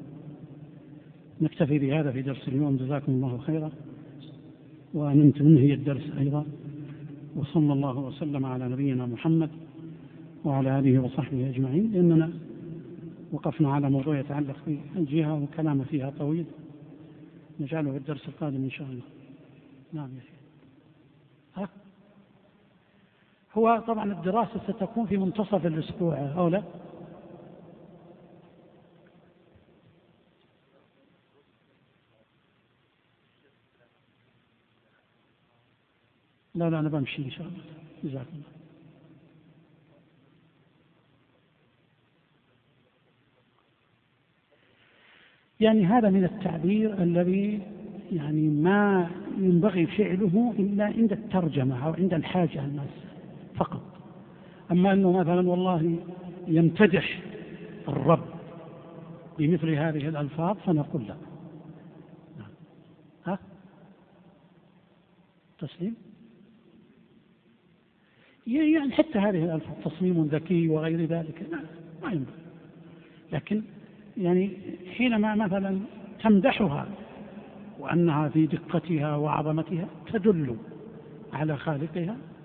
[SPEAKER 2] نكتفي بهذا في درس اليوم، جزاكم الله خيرا، وننهي الدرس أيضا. وصلى الله وسلم على نبينا محمد وعلى آله وصحبه أجمعين. لأننا وقفنا على موضوع يتعلق بالجهة وكلام فيها طويل، نجعله في الدرس القادم إن شاء الله. نعم يا شيخ. هو طبعا الدراسة ستكون في منتصف الأسبوع أو لا؟ لا أنا بمشي إن شاء الله. جزاكم الله. يعني هذا من التعبير الذي يعني ما ينبغي فعله إلا عند الترجمة أو عند الحاجة الناس فقط. أما أنه مثلا والله يمتدح الرب بمثل هذه الألفاظ فنقول لا. ها؟ تسليم؟ يعني حتى هذه الألفاظ تصميم ذكي وغير ذلك لا، ما ينبغي. لكن يعني حينما مثلا تمدحها وأنها في دقتها وعظمتها تدل على خالقها،